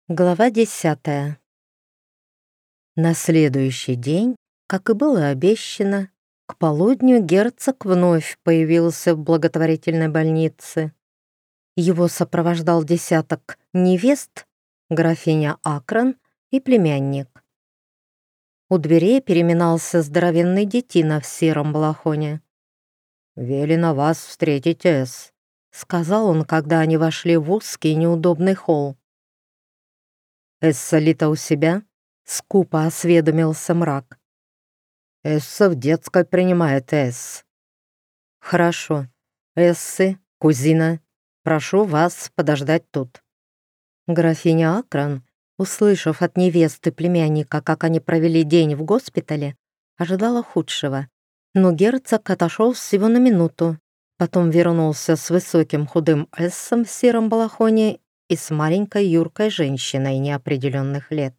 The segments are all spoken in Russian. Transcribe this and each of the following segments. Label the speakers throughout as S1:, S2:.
S1: Глава 10. На следующий день, как и было обещано, к полудню герцог вновь появился в благотворительной больнице. Его сопровождал десяток невест, графиня Акран и племянник. У дверей переминался здоровенный детина в сером балахоне. «Велено вас встретить, Эс», — сказал он, когда они вошли в узкий неудобный холл. «Эсса-Лита у себя?» — скупо осведомился мрак. «Эсса в детской принимает, Эс». «Хорошо. Эссы, кузина, прошу вас подождать тут». Графиня Акран, услышав от невесты племянника, как они провели день в госпитале, ожидала худшего. Но герцог отошел всего на минуту, потом вернулся с высоким худым эссом в сером балахоне и с маленькой юркой женщиной неопределенных лет.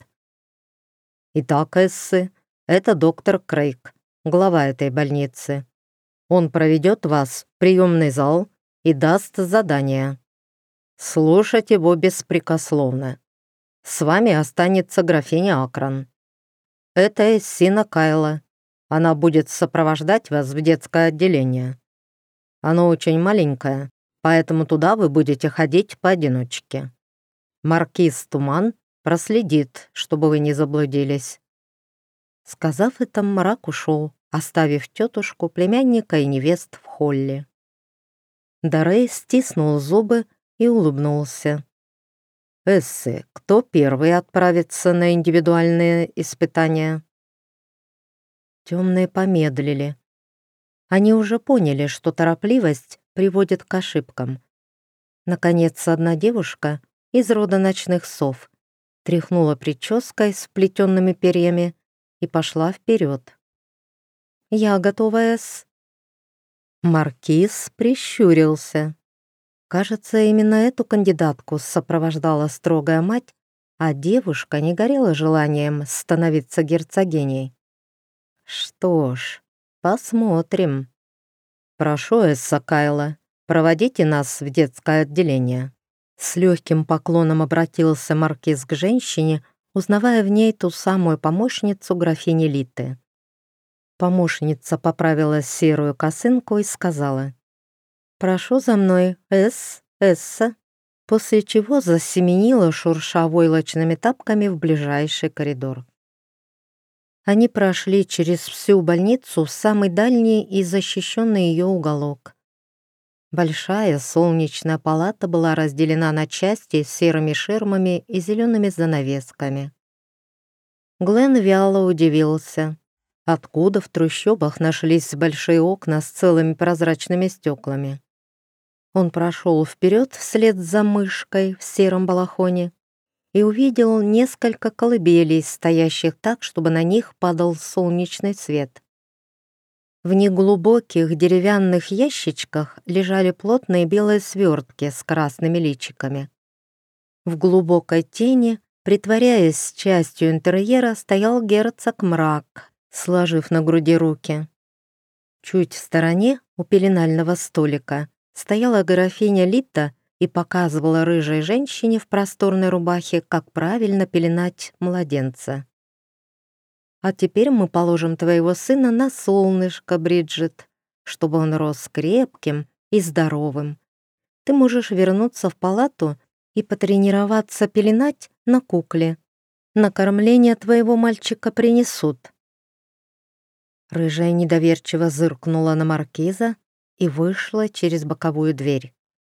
S1: «Итак, Эссы, это доктор Крейг, глава этой больницы. Он проведет вас в приемный зал и даст задание. Слушать его беспрекословно. С вами останется графиня Акран. Это Эссина Кайла. Она будет сопровождать вас в детское отделение. Оно очень маленькое, поэтому туда вы будете ходить поодиночке. Маркиз Туман проследит, чтобы вы не заблудились». Сказав это, мрак ушел, оставив тетушку, племянника и невест в холле. Дарей стиснул зубы и улыбнулся. «Эссы, кто первый отправится на индивидуальные испытания?» Темные помедлили. Они уже поняли, что торопливость приводит к ошибкам. Наконец, одна девушка из рода ночных сов тряхнула прической с вплетенными перьями и пошла вперед. «Я готова, Эс». Маркиз прищурился. Кажется, именно эту кандидатку сопровождала строгая мать, а девушка не горела желанием становиться герцогиней. Что ж, посмотрим. «Прошу, Эсса Кайла, проводите нас в детское отделение». С легким поклоном обратился маркиз к женщине, узнавая в ней ту самую помощницу графини Литы. Помощница поправила серую косынку и сказала: «Прошу за мной, Эсса», после чего засеменила, шурша войлочными тапками, в ближайший коридор. Они прошли через всю больницу в самый дальний и защищенный ее уголок. Большая солнечная палата была разделена на части серыми ширмами и зелеными занавесками. Глен вяло удивился, откуда в трущобах нашлись большие окна с целыми прозрачными стеклами. Он прошел вперед вслед за мышкой в сером балахоне и увидел несколько колыбелей, стоящих так, чтобы на них падал солнечный свет. В неглубоких деревянных ящичках лежали плотные белые свертки с красными личиками. В глубокой тени, притворяясь частью интерьера, стоял герцог Мрак, сложив на груди руки. Чуть в стороне, у пеленального столика, стояла графиня Лита и показывала рыжей женщине в просторной рубахе, как правильно пеленать младенца. «А теперь мы положим твоего сына на солнышко, Бриджит, чтобы он рос крепким и здоровым. Ты можешь вернуться в палату и потренироваться пеленать на кукле. На кормление твоего мальчика принесут». Рыжая недоверчиво зыркнула на маркиза и вышла через боковую дверь.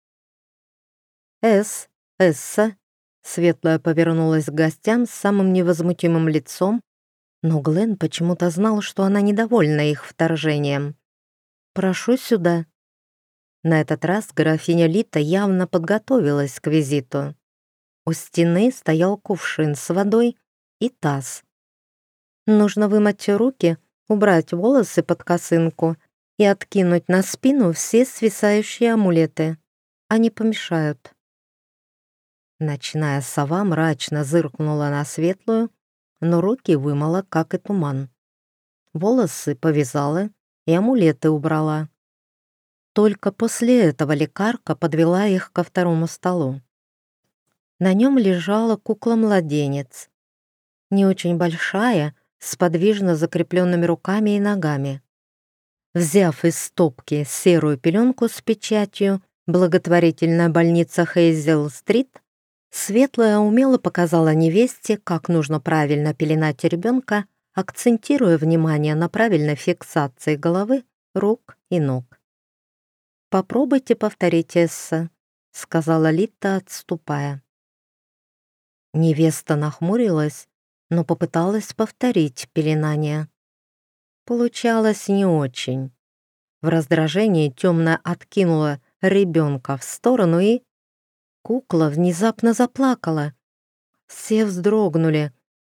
S1: «Эсса», светлая повернулась к гостям с самым невозмутимым лицом, но Глен почему-то знал, что она недовольна их вторжением. «Прошу сюда». На этот раз графиня Лита явно подготовилась к визиту. У стены стоял кувшин с водой и таз. Нужно вымыть руки, убрать волосы под косынку и откинуть на спину все свисающие амулеты. Они помешают. Ночная сова мрачно зыркнула на светлую, но руки вымыла, как и туман. Волосы повязала и амулеты убрала. Только после этого лекарка подвела их ко второму столу. На нем лежала кукла-младенец, не очень большая, с подвижно закрепленными руками и ногами. Взяв из стопки серую пеленку с печатью «Благотворительная больница Хейзел-стрит», Светлая умело показала невесте, как нужно правильно пеленать ребенка, акцентируя внимание на правильной фиксации головы, рук и ног. «Попробуйте повторить, Эсса», — сказала Литта, отступая. Невеста нахмурилась, но попыталась повторить пеленание. Получалось не очень. В раздражении темная откинула ребенка в сторону, и кукла внезапно заплакала. Все вздрогнули.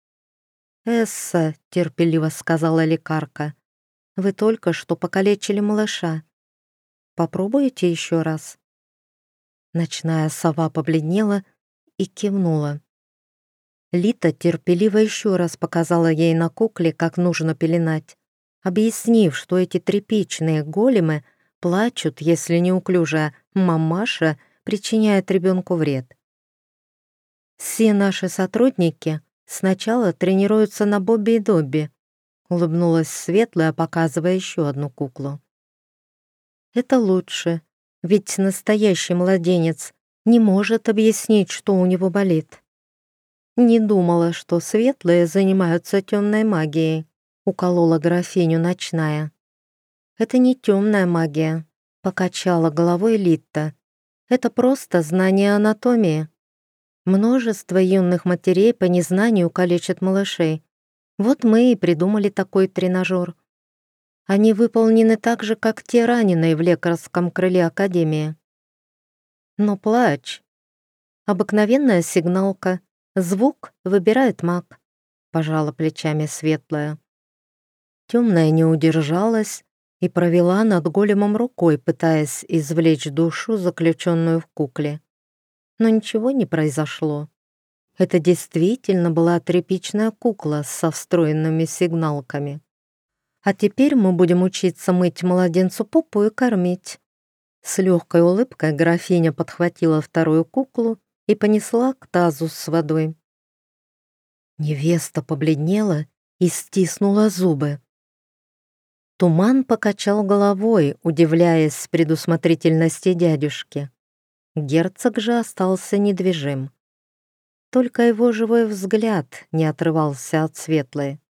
S1: «Эсса», — терпеливо сказала лекарка, — «вы только что покалечили малыша. Попробуйте еще раз». Ночная сова побледнела и кивнула. Лита терпеливо еще раз показала ей на кукле, как нужно пеленать, объяснив, что эти тряпичные големы плачут, если неуклюжая мамаша причиняет ребенку вред. «Все наши сотрудники сначала тренируются на Бобби и Добби», улыбнулась Светлая, показывая еще одну куклу. «Это лучше, ведь настоящий младенец не может объяснить, что у него болит». «Не думала, что светлые занимаются темной магией», уколола графиню ночная. «Это не темная магия», покачала головой Литта. «Это просто знание анатомии. Множество юных матерей по незнанию калечат малышей. Вот мы и придумали такой тренажер. Они выполнены так же, как те раненые в лекарском крыле Академии. Но плач — обыкновенная сигналка. Звук выбирает маг», — пожала плечами Светлая. Темная не удержалась и провела над големом рукой, пытаясь извлечь душу, заключенную в кукле. Но ничего не произошло. Это действительно была тряпичная кукла со встроенными сигналками. «А теперь мы будем учиться мыть младенцу попу и кормить». С легкой улыбкой графиня подхватила вторую куклу и понесла к тазу с водой. Невеста побледнела и стиснула зубы. Туман покачал головой, удивляясь предусмотрительности дядюшки. Герцог же остался недвижим. Только его живой взгляд не отрывался от Светлой.